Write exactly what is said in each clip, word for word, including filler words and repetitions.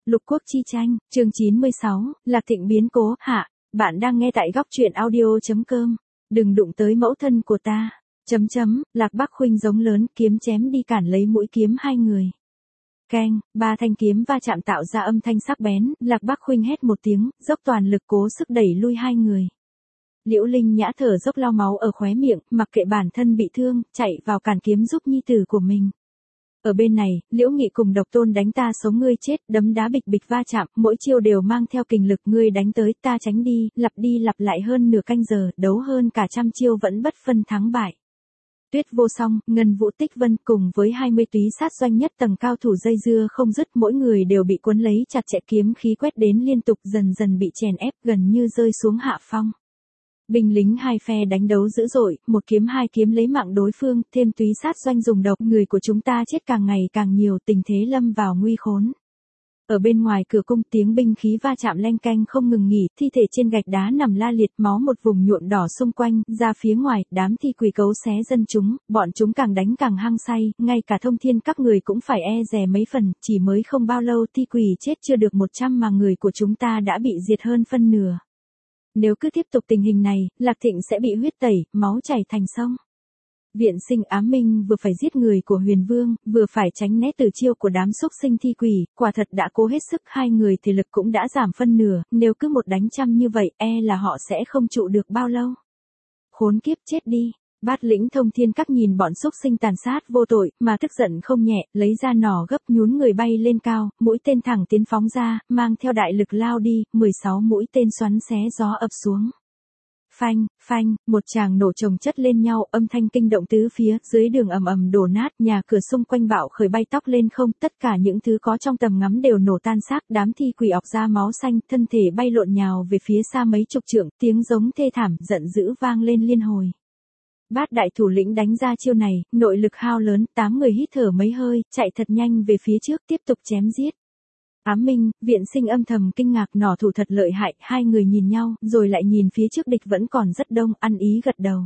Lục quốc chi tranh, chương chín mươi sáu, Lạc Thịnh biến cố, hạ, bạn đang nghe tại góc truyện audio.com. Đừng đụng tới mẫu thân của ta. Chấm chấm, Lạc Bắc Khuynh giống lớn, kiếm chém đi cản lấy mũi kiếm hai người. Keng, ba thanh kiếm va chạm tạo ra âm thanh sắc bén, Lạc Bắc Khuynh hét một tiếng, dốc toàn lực cố sức đẩy lui hai người. Liễu Linh Nhã thở dốc lau máu ở khóe miệng, mặc kệ bản thân bị thương, chạy vào cản kiếm giúp nhi tử của mình. Ở bên này, Liễu Nghị cùng Độc Tôn đánh ta sống ngươi chết, đấm đá bịch bịch va chạm, mỗi chiêu đều mang theo kình lực, ngươi đánh tới, ta tránh đi, lặp đi lặp lại hơn nửa canh giờ, đấu hơn cả trăm chiêu vẫn bất phân thắng bại. Tuyết Vô Song, Ngân Vũ Tích Vân cùng với hai mươi túy sát doanh nhất tầng cao thủ dây dưa không dứt, mỗi người đều bị cuốn lấy chặt chẽ, kiếm khí quét đến liên tục, dần dần bị chèn ép, gần như rơi xuống hạ phong. Binh lính hai phe đánh đấu dữ dội, một kiếm hai kiếm lấy mạng đối phương, thêm túy sát doanh dùng độc, người của chúng ta chết càng ngày càng nhiều, tình thế lâm vào nguy khốn. Ở bên ngoài cửa cung, tiếng binh khí va chạm leng keng không ngừng nghỉ, thi thể trên gạch đá nằm la liệt, máu một vùng nhuộm đỏ xung quanh, ra phía ngoài, đám thi quỷ cấu xé dân chúng, bọn chúng càng đánh càng hăng say, ngay cả Thông Thiên các người cũng phải e dè mấy phần, chỉ mới không bao lâu thi quỷ chết chưa được một trăm mà người của chúng ta đã bị diệt hơn phân nửa. Nếu cứ tiếp tục tình hình này, Lạc Thịnh sẽ bị huyết tẩy, máu chảy thành sông. Viện Sinh Ám Minh vừa phải giết người của Huyền Vương, vừa phải tránh né từ chiêu của đám xúc sinh thi quỷ, quả thật đã cố hết sức, hai người thể lực cũng đã giảm phân nửa, nếu cứ một đánh trăm như vậy, e là họ sẽ không trụ được bao lâu. Khốn kiếp, chết đi. Bát lĩnh Thông Thiên các nhìn bọn xúc sinh tàn sát vô tội, mà tức giận không nhẹ, lấy ra nỏ gấp nhún người bay lên cao, mũi tên thẳng tiến phóng ra, mang theo đại lực lao đi, mười sáu mũi tên xoắn xé gió ập xuống. Phanh, phanh, một tràng nổ chồng chất lên nhau, âm thanh kinh động tứ phía, dưới đường ầm ầm đổ nát, nhà cửa xung quanh bạo khởi bay tóc lên không, tất cả những thứ có trong tầm ngắm đều nổ tan xác, đám thi quỷ ọc ra máu xanh, thân thể bay lộn nhào về phía xa mấy chục trượng, tiếng giống thê thảm, giận dữ vang lên liên hồi. Bát đại thủ lĩnh đánh ra chiêu này, nội lực hao lớn, tám người hít thở mấy hơi, chạy thật nhanh về phía trước, tiếp tục chém giết. Ám Minh, Viện Sinh âm thầm kinh ngạc, nỏ thủ thật lợi hại, hai người nhìn nhau, rồi lại nhìn phía trước, địch vẫn còn rất đông, ăn ý gật đầu.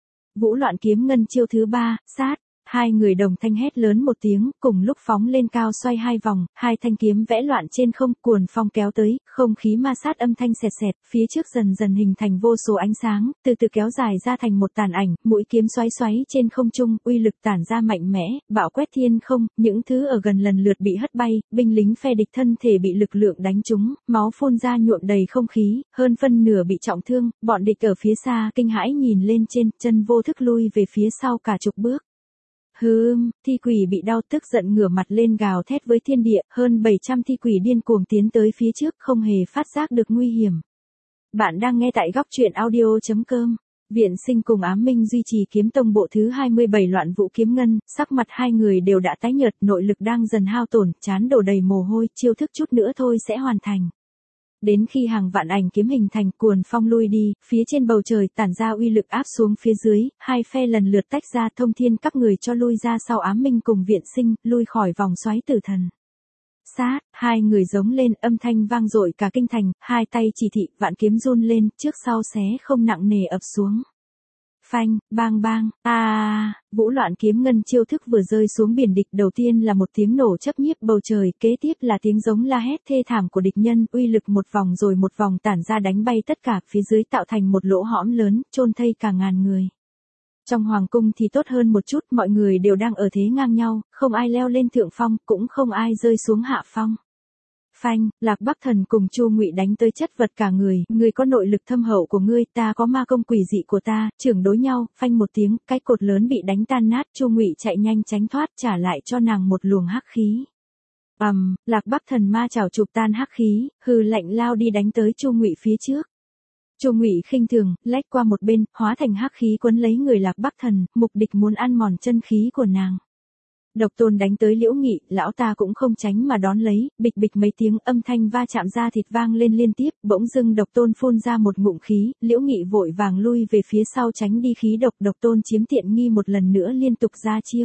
Vũ Loạn Kiếm Ngân chiêu thứ ba, sát. Hai người đồng thanh hét lớn một tiếng, cùng lúc phóng lên cao xoay hai vòng, hai thanh kiếm vẽ loạn trên không, cuồn phong kéo tới, không khí ma sát âm thanh xẹt xẹt, phía trước dần dần hình thành vô số ánh sáng, từ từ kéo dài ra thành một tàn ảnh, mũi kiếm xoáy xoáy trên không trung, uy lực tản ra mạnh mẽ, bạo quét thiên không, những thứ ở gần lần lượt bị hất bay, binh lính phe địch thân thể bị lực lượng đánh trúng, máu phun ra nhuộm đầy không khí, hơn phân nửa bị trọng thương, bọn địch ở phía xa kinh hãi nhìn lên trên, chân vô thức lui về phía sau cả chục bước. Hừm, thi quỷ bị đau tức giận ngửa mặt lên gào thét với thiên địa, hơn bảy trăm thi quỷ điên cuồng tiến tới phía trước, không hề phát giác được nguy hiểm. Bạn đang nghe tại góc truyện audio.com. Viện Sinh cùng Ám Minh duy trì kiếm tông bộ thứ hai mươi bảy Loạn Vũ Kiếm Ngân, sắc mặt hai người đều đã tái nhợt, nội lực đang dần hao tổn, trán đổ đầy mồ hôi, chiêu thức chút nữa thôi sẽ hoàn thành. Đến khi hàng vạn ảnh kiếm hình thành, cuồn phong lui đi, phía trên bầu trời tản ra uy lực áp xuống phía dưới, hai phe lần lượt tách ra, Thông Thiên các người cho lui ra sau, Ám Minh cùng Viện Sinh, lui khỏi vòng xoáy tử thần. Sát, hai người giống lên, âm thanh vang dội cả kinh thành, hai tay chỉ thị, vạn kiếm run lên, trước sau xé không nặng nề ập xuống. Phanh, bang bang, a à, Vũ Loạn Kiếm Ngân chiêu thức vừa rơi xuống biển địch, đầu tiên là một tiếng nổ chấp nhiếp bầu trời, kế tiếp là tiếng giống la hét thê thảm của địch nhân, uy lực một vòng rồi một vòng tản ra đánh bay tất cả, phía dưới tạo thành một lỗ hõm lớn, chôn thây cả ngàn người. Trong hoàng cung thì tốt hơn một chút, mọi người đều đang ở thế ngang nhau, không ai leo lên thượng phong, cũng không ai rơi xuống hạ phong. Phanh, Lạc Bắc Thần cùng Chu Ngụy đánh tới chất vật cả người, ngươi có nội lực thâm hậu của ngươi, ta có ma công quỷ dị của ta, trưởng đối nhau, phanh một tiếng, cái cột lớn bị đánh tan nát, Chu Ngụy chạy nhanh tránh thoát, trả lại cho nàng một luồng hắc khí. Ầm, um, Lạc Bắc Thần ma chảo chụp tan hắc khí, hừ lạnh lao đi đánh tới Chu Ngụy phía trước. Chu Ngụy khinh thường, lách qua một bên, hóa thành hắc khí quấn lấy người Lạc Bắc Thần, mục đích muốn ăn mòn chân khí của nàng. Độc Tôn đánh tới Liễu Nghị, lão ta cũng không tránh mà đón lấy, bịch bịch mấy tiếng âm thanh va chạm ra thịt vang lên liên tiếp, bỗng dưng Độc Tôn phun ra một ngụm khí, Liễu Nghị vội vàng lui về phía sau tránh đi khí độc, Độc Tôn chiếm tiện nghi một lần nữa liên tục ra chiêu.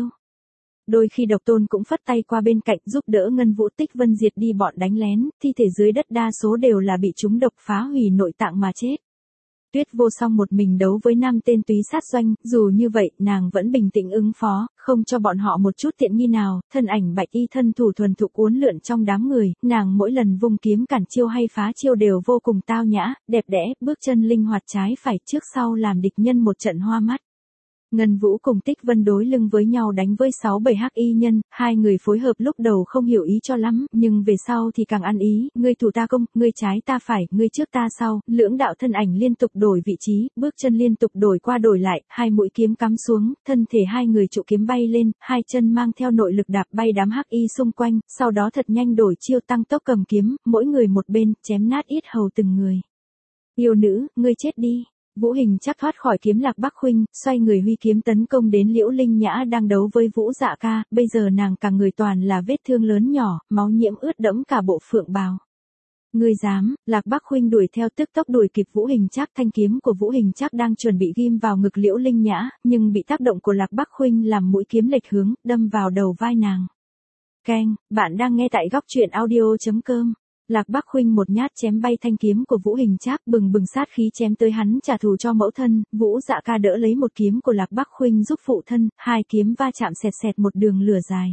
Đôi khi Độc Tôn cũng phất tay qua bên cạnh giúp đỡ Ngân Vũ Tích Vân diệt đi bọn đánh lén, thi thể dưới đất đa số đều là bị chúng độc phá hủy nội tạng mà chết. Tuyết Vô Song một mình đấu với năm tên túy sát doanh, dù như vậy, nàng vẫn bình tĩnh ứng phó, không cho bọn họ một chút tiện nghi nào, thân ảnh bạch y thân thủ thuần thục uốn lượn trong đám người, nàng mỗi lần vung kiếm cản chiêu hay phá chiêu đều vô cùng tao nhã, đẹp đẽ, bước chân linh hoạt trái phải trước sau làm địch nhân một trận hoa mắt. Ngân Vũ cùng Tích Vân đối lưng với nhau đánh với sáu bảy hắc y nhân, hai người phối hợp lúc đầu không hiểu ý cho lắm, nhưng về sau thì càng ăn ý, ngươi thủ ta công, ngươi trái ta phải, ngươi trước ta sau, lưỡng đạo thân ảnh liên tục đổi vị trí, bước chân liên tục đổi qua đổi lại, hai mũi kiếm cắm xuống, thân thể hai người trụ kiếm bay lên, hai chân mang theo nội lực đạp bay đám hắc y xung quanh, sau đó thật nhanh đổi chiêu tăng tốc cầm kiếm, mỗi người một bên, chém nát yết hầu từng người. Yêu nữ, ngươi chết đi. Vũ Hình chắc thoát khỏi kiếm Lạc Bắc Khuynh, xoay người huy kiếm tấn công đến Liễu Linh Nhã đang đấu với Vũ Dạ Ca, bây giờ nàng cả người toàn là vết thương lớn nhỏ, máu nhiễm ướt đẫm cả bộ phượng bào. Ngươi dám? Lạc Bắc Khuynh đuổi theo tức tốc đuổi kịp Vũ Hình Trác, thanh kiếm của Vũ Hình Trác đang chuẩn bị ghim vào ngực Liễu Linh Nhã, nhưng bị tác động của Lạc Bắc Khuynh làm mũi kiếm lệch hướng, đâm vào đầu vai nàng. Keng, bạn đang nghe tại góc truyện audio chấm com. Lạc Bắc Khuynh một nhát chém bay thanh kiếm của Vũ Hình Trác, bừng bừng sát khí chém tới hắn trả thù cho mẫu thân, Vũ Dạ Ca đỡ lấy một kiếm của Lạc Bắc Khuynh giúp phụ thân, hai kiếm va chạm xẹt xẹt một đường lửa dài.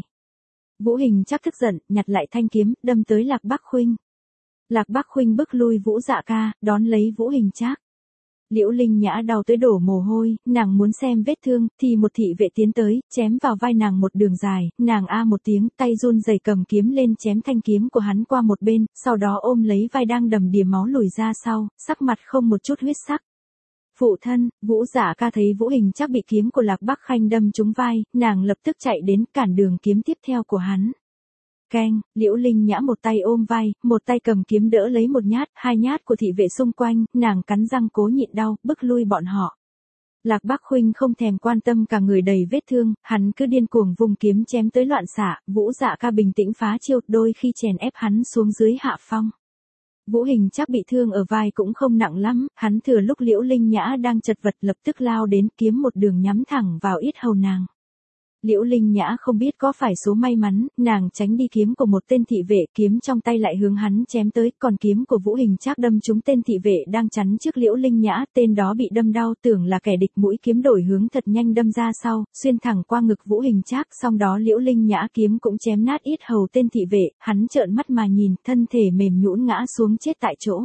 Vũ Hình Trác tức giận, nhặt lại thanh kiếm, đâm tới Lạc Bắc Khuynh. Lạc Bắc Khuynh bức lui Vũ Dạ Ca, đón lấy Vũ Hình Trác. Liễu Linh Nhã đau tới đổ mồ hôi, nàng muốn xem vết thương, thì một thị vệ tiến tới, chém vào vai nàng một đường dài, nàng a một tiếng, tay run rẩy cầm kiếm lên chém thanh kiếm của hắn qua một bên, sau đó ôm lấy vai đang đầm đìa máu lùi ra sau, sắc mặt không một chút huyết sắc. Phụ thân, Vũ Dạ Ca thấy Vũ Hình Trác bị kiếm của Lạc Bắc Khuynh đâm trúng vai, nàng lập tức chạy đến cản đường kiếm tiếp theo của hắn. Keng, Liễu Linh Nhã một tay ôm vai, một tay cầm kiếm đỡ lấy một nhát, hai nhát của thị vệ xung quanh, nàng cắn răng cố nhịn đau, bức lui bọn họ. Lạc Bắc Khuynh không thèm quan tâm cả người đầy vết thương, hắn cứ điên cuồng vung kiếm chém tới loạn xạ, Vũ Dạ Ca bình tĩnh phá chiêu, đôi khi chèn ép hắn xuống dưới hạ phong. Vũ Hình Trác bị thương ở vai cũng không nặng lắm, hắn thừa lúc Liễu Linh Nhã đang chật vật lập tức lao đến kiếm một đường nhắm thẳng vào yết hầu nàng. Liễu Linh Nhã không biết có phải số may mắn, nàng tránh đi kiếm của một tên thị vệ, kiếm trong tay lại hướng hắn chém tới, còn kiếm của Vũ Hình Trác đâm trúng tên thị vệ đang chắn trước Liễu Linh Nhã, tên đó bị đâm đau, tưởng là kẻ địch, mũi kiếm đổi hướng thật nhanh đâm ra sau, xuyên thẳng qua ngực Vũ Hình Trác, xong đó Liễu Linh Nhã kiếm cũng chém nát yết hầu tên thị vệ, hắn trợn mắt mà nhìn, thân thể mềm nhũn ngã xuống chết tại chỗ.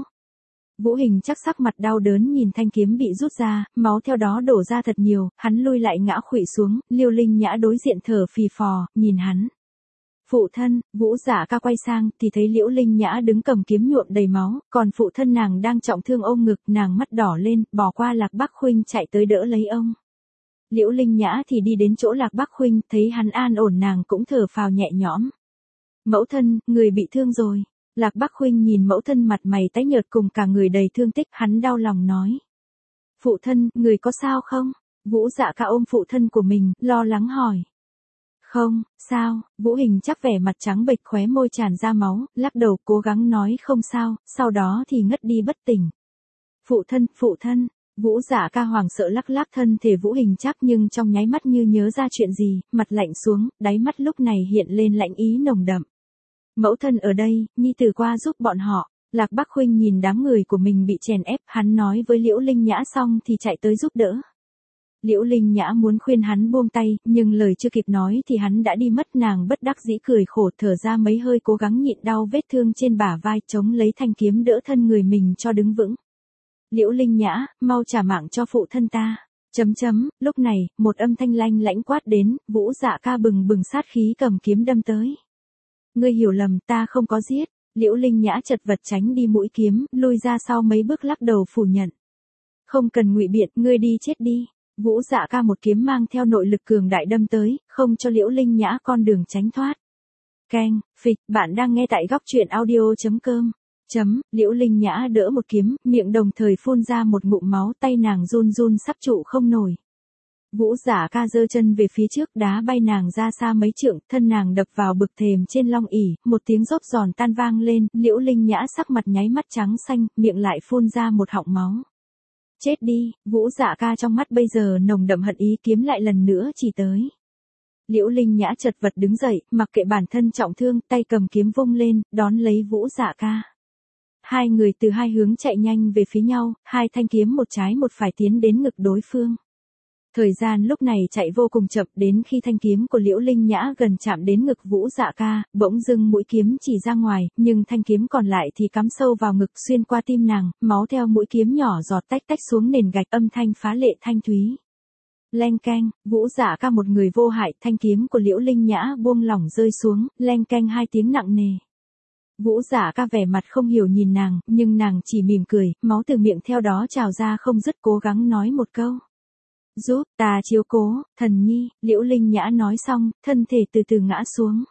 Vũ Hình Trác sắc mặt đau đớn nhìn thanh kiếm bị rút ra, máu theo đó đổ ra thật nhiều, hắn lui lại ngã khuỵu xuống, Liễu Linh Nhã đối diện thở phì phò, nhìn hắn. Phụ thân, Vũ Dạ Ca quay sang, thì thấy Liễu Linh Nhã đứng cầm kiếm nhuộm đầy máu, còn phụ thân nàng đang trọng thương ôm ngực, nàng mắt đỏ lên, bỏ qua Lạc Bắc Khuynh chạy tới đỡ lấy ông. Liễu Linh Nhã thì đi đến chỗ Lạc Bắc Khuynh, thấy hắn an ổn nàng cũng thở phào nhẹ nhõm. Mẫu thân, người bị thương rồi. Lạc Bắc Khuynh nhìn mẫu thân mặt mày tái nhợt cùng cả người đầy thương tích, hắn đau lòng nói. Phụ thân, người có sao không? Vũ Dạ Ca ôm phụ thân của mình, lo lắng hỏi. Không, sao? Vũ Hình Trác vẻ mặt trắng bệch, khóe môi tràn ra máu, lắc đầu cố gắng nói không sao, sau đó thì ngất đi bất tỉnh. Phụ thân, phụ thân. Vũ Dạ Ca hoảng sợ lắc lắc thân thể Vũ Hình Trác, nhưng trong nháy mắt như nhớ ra chuyện gì, mặt lạnh xuống, đáy mắt lúc này hiện lên lạnh ý nồng đậm. Mẫu thân ở đây, nhi tử qua giúp bọn họ. Lạc Bắc Khuynh nhìn đám người của mình bị chèn ép, hắn nói với Liễu Linh Nhã xong thì chạy tới giúp đỡ. Liễu Linh Nhã muốn khuyên hắn buông tay, nhưng lời chưa kịp nói thì hắn đã đi mất, nàng bất đắc dĩ cười khổ thở ra mấy hơi cố gắng nhịn đau vết thương trên bả vai, chống lấy thanh kiếm đỡ thân người mình cho đứng vững. Liễu Linh Nhã, mau trả mạng cho phụ thân ta. Chấm chấm, lúc này, một âm thanh lanh lãnh quát đến, Vũ Dạ Ca bừng bừng sát khí cầm kiếm đâm tới. Ngươi hiểu lầm, ta không có giết. Liễu Linh Nhã chật vật tránh đi mũi kiếm, lui ra sau mấy bước lắc đầu phủ nhận. Không cần ngụy biện, ngươi đi chết đi. Vũ Dạ Ca một kiếm mang theo nội lực cường đại đâm tới, không cho Liễu Linh Nhã con đường tránh thoát. Keng, phịch, bạn đang nghe tại góc truyện audio chấm com. Chấm, Liễu Linh Nhã đỡ một kiếm, miệng đồng thời phun ra một ngụm máu, tay nàng run run sắp trụ không nổi. Vũ Dạ Ca giơ chân về phía trước, đá bay nàng ra xa mấy trượng, thân nàng đập vào bực thềm trên long ỷ, một tiếng rốp giòn tan vang lên, Liễu Linh Nhã sắc mặt nháy mắt trắng xanh, miệng lại phun ra một họng máu. Chết đi, Vũ Dạ Ca trong mắt bây giờ nồng đậm hận ý, kiếm lại lần nữa chỉ tới. Liễu Linh Nhã chật vật đứng dậy, mặc kệ bản thân trọng thương, tay cầm kiếm vung lên, đón lấy Vũ Dạ Ca. hai người từ hai hướng chạy nhanh về phía nhau, hai thanh kiếm một trái một phải tiến đến ngực đối phương. Thời gian lúc này chạy vô cùng chậm, đến khi thanh kiếm của Liễu Linh Nhã gần chạm đến ngực Vũ Dạ Ca, bỗng dưng mũi kiếm chỉ ra ngoài, nhưng thanh kiếm còn lại thì cắm sâu vào ngực xuyên qua tim nàng, máu theo mũi kiếm nhỏ giọt tách tách xuống nền gạch, âm thanh phá lệ thanh thúy. Leng keng, Vũ Dạ Ca một người vô hại, thanh kiếm của Liễu Linh Nhã buông lỏng rơi xuống, leng keng hai tiếng nặng nề. Vũ Dạ Ca vẻ mặt không hiểu nhìn nàng, nhưng nàng chỉ mỉm cười, máu từ miệng theo đó trào ra không dứt, cố gắng nói một câu. Giúp ta chiếu cố, thần nhi, Liễu Linh Nhã nói xong, thân thể từ từ ngã xuống.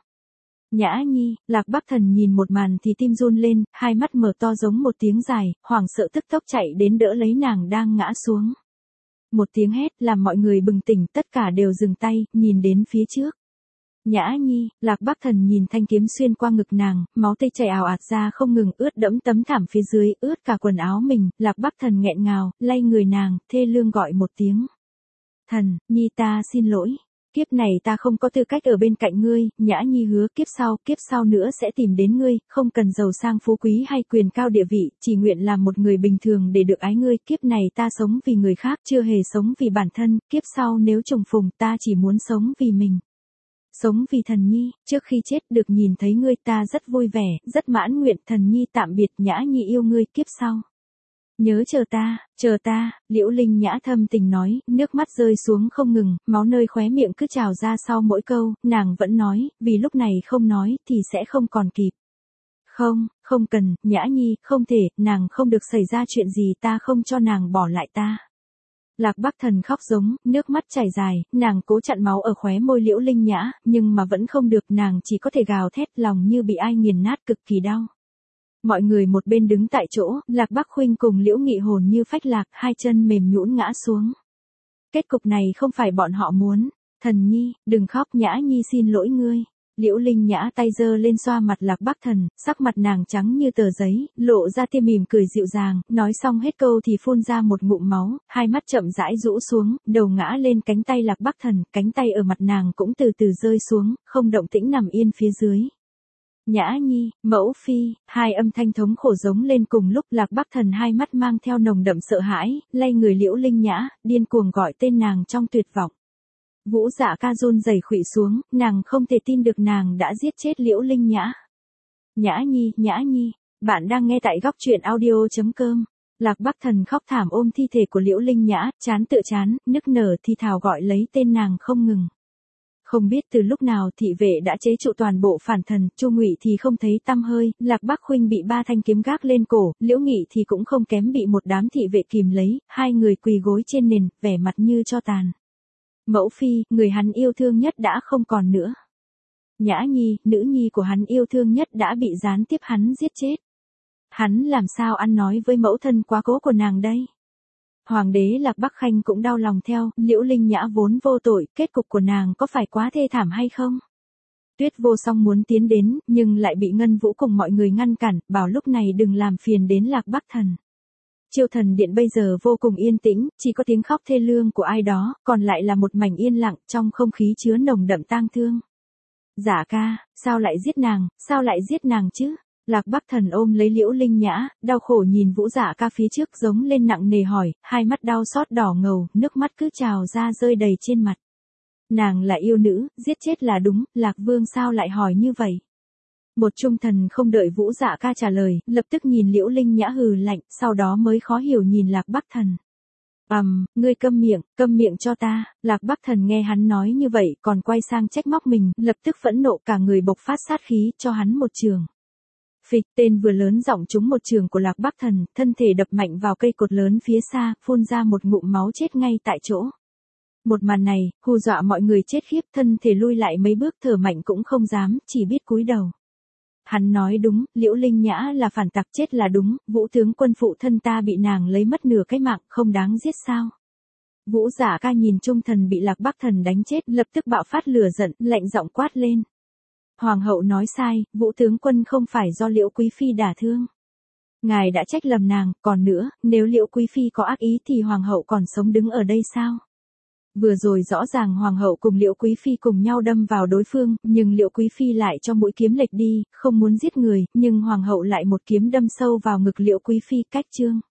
Nhã nhi, Lạc Bắc Thần nhìn một màn thì tim run lên, hai mắt mở to giống một tiếng dài, hoảng sợ tức tốc chạy đến đỡ lấy nàng đang ngã xuống. Một tiếng hét làm mọi người bừng tỉnh, tất cả đều dừng tay, nhìn đến phía trước. Nhã nhi, Lạc Bắc Thần nhìn thanh kiếm xuyên qua ngực nàng, máu tươi chảy ào ạt ra không ngừng, ướt đẫm tấm thảm phía dưới, ướt cả quần áo mình, Lạc Bắc Thần nghẹn ngào, lay người nàng, thê lương gọi một tiếng. Thần, nhi ta xin lỗi. Kiếp này ta không có tư cách ở bên cạnh ngươi, Nhã nhi hứa kiếp sau, kiếp sau nữa sẽ tìm đến ngươi, không cần giàu sang phú quý hay quyền cao địa vị, chỉ nguyện làm một người bình thường để được ái ngươi, kiếp này ta sống vì người khác, chưa hề sống vì bản thân, kiếp sau nếu trùng phùng ta chỉ muốn sống vì mình. Sống vì thần nhi, trước khi chết được nhìn thấy ngươi ta rất vui vẻ, rất mãn nguyện, thần nhi tạm biệt, Nhã nhi yêu ngươi kiếp sau. Nhớ chờ ta, chờ ta, Liễu Linh Nhã thâm tình nói, nước mắt rơi xuống không ngừng, máu nơi khóe miệng cứ trào ra sau mỗi câu, nàng vẫn nói, vì lúc này không nói thì sẽ không còn kịp. Không, không cần, Nhã nhi, không thể, nàng không được xảy ra chuyện gì, ta không cho nàng bỏ lại ta. Lạc Bắc Thần khóc giống, nước mắt chảy dài, nàng cố chặn máu ở khóe môi Liễu Linh Nhã, nhưng mà vẫn không được, nàng chỉ có thể gào thét, lòng như bị ai nghiền nát, cực kỳ đau. Mọi người một bên đứng tại chỗ, Lạc Bắc Khuynh cùng Liễu Nghị hồn như phách lạc, hai chân mềm nhũn ngã xuống. Kết cục này không phải bọn họ muốn. Thần nhi, đừng khóc, Nhã nhi xin lỗi ngươi. Liễu Linh Nhã tay giơ lên xoa mặt Lạc Bắc Thần, sắc mặt nàng trắng như tờ giấy, lộ ra tia mỉm cười dịu dàng, nói xong hết câu thì phun ra một ngụm máu, hai mắt chậm rãi rũ xuống, đầu ngã lên cánh tay Lạc Bắc Thần, cánh tay ở mặt nàng cũng từ từ rơi xuống, không động tĩnh nằm yên phía dưới. Nhã nhi, mẫu phi, hai âm thanh thống khổ giống lên cùng lúc, Lạc Bắc Thần hai mắt mang theo nồng đậm sợ hãi, lay người Liễu Linh Nhã, điên cuồng gọi tên nàng trong tuyệt vọng. Vũ Dạ Ca run rẩy khuỵu xuống, nàng không thể tin được nàng đã giết chết Liễu Linh Nhã. Nhã nhi, Nhã nhi, bạn đang nghe tại góc truyện audio chấm com. Lạc Bắc Thần khóc thảm ôm thi thể của Liễu Linh Nhã, chán tựa chán, nức nở thì thào gọi lấy tên nàng không ngừng. Không biết từ lúc nào thị vệ đã chế trụ toàn bộ phản thần, Chu Ngụy thì không thấy tăm hơi, Lạc Bắc Khuynh bị ba thanh kiếm gác lên cổ, Liễu Nghị thì cũng không kém bị một đám thị vệ kìm lấy, hai người quỳ gối trên nền, vẻ mặt như tro tàn. Mẫu phi, người hắn yêu thương nhất đã không còn nữa. Nhã nhi, nữ nhi của hắn yêu thương nhất đã bị gián tiếp hắn giết chết. Hắn làm sao ăn nói với mẫu thân quá cố của nàng đây? Hoàng đế Lạc Bắc Khanh cũng đau lòng theo, Liễu Linh Nhã vốn vô tội, kết cục của nàng có phải quá thê thảm hay không? Tuyết Vô Song muốn tiến đến, nhưng lại bị Ngân Vũ cùng mọi người ngăn cản, bảo lúc này đừng làm phiền đến Lạc Bắc Thần. Chiêu Thần Điện bây giờ vô cùng yên tĩnh, chỉ có tiếng khóc thê lương của ai đó, còn lại là một mảnh yên lặng, trong không khí chứa nồng đậm tang thương. Dạ ca, sao lại giết nàng, sao lại giết nàng chứ? Lạc Bắc Thần ôm lấy Liễu Linh Nhã, đau khổ nhìn Vũ Dạ Ca phía trước giống lên nặng nề hỏi, hai mắt đau xót đỏ ngầu, nước mắt cứ trào ra rơi đầy trên mặt. Nàng là yêu nữ, giết chết là đúng, Lạc Vương sao lại hỏi như vậy? Một trung thần không đợi Vũ Dạ Ca trả lời, lập tức nhìn Liễu Linh Nhã hừ lạnh, sau đó mới khó hiểu nhìn Lạc Bắc Thần. Ầm, um, ngươi câm miệng, câm miệng cho ta. Lạc Bắc Thần nghe hắn nói như vậy, còn quay sang trách móc mình, lập tức phẫn nộ cả người bộc phát sát khí, cho hắn một trường. Phịch, tên vừa lớn giọng trúng một trường của Lạc Bắc Thần, thân thể đập mạnh vào cây cột lớn phía xa, phun ra một ngụm máu chết ngay tại chỗ. Một màn này, hù dọa mọi người chết khiếp, thân thể lui lại mấy bước thở mạnh cũng không dám, chỉ biết cúi đầu. Hắn nói đúng, Liễu Linh Nhã là phản tặc chết là đúng, Vũ tướng quân phụ thân ta bị nàng lấy mất nửa cái mạng, không đáng giết sao. Vũ Dạ Ca nhìn trung thần bị Lạc Bắc Thần đánh chết, lập tức bạo phát lửa giận, lạnh giọng quát lên. Hoàng hậu nói sai, Vũ tướng quân không phải do Liễu Quý Phi đả thương. Ngài đã trách lầm nàng, còn nữa, nếu Liễu Quý Phi có ác ý thì Hoàng hậu còn sống đứng ở đây sao? Vừa rồi rõ ràng hoàng hậu cùng Liễu Quý Phi cùng nhau đâm vào đối phương, nhưng Liễu Quý Phi lại cho mũi kiếm lệch đi, không muốn giết người, nhưng hoàng hậu lại một kiếm đâm sâu vào ngực Liễu Quý Phi, cách chương.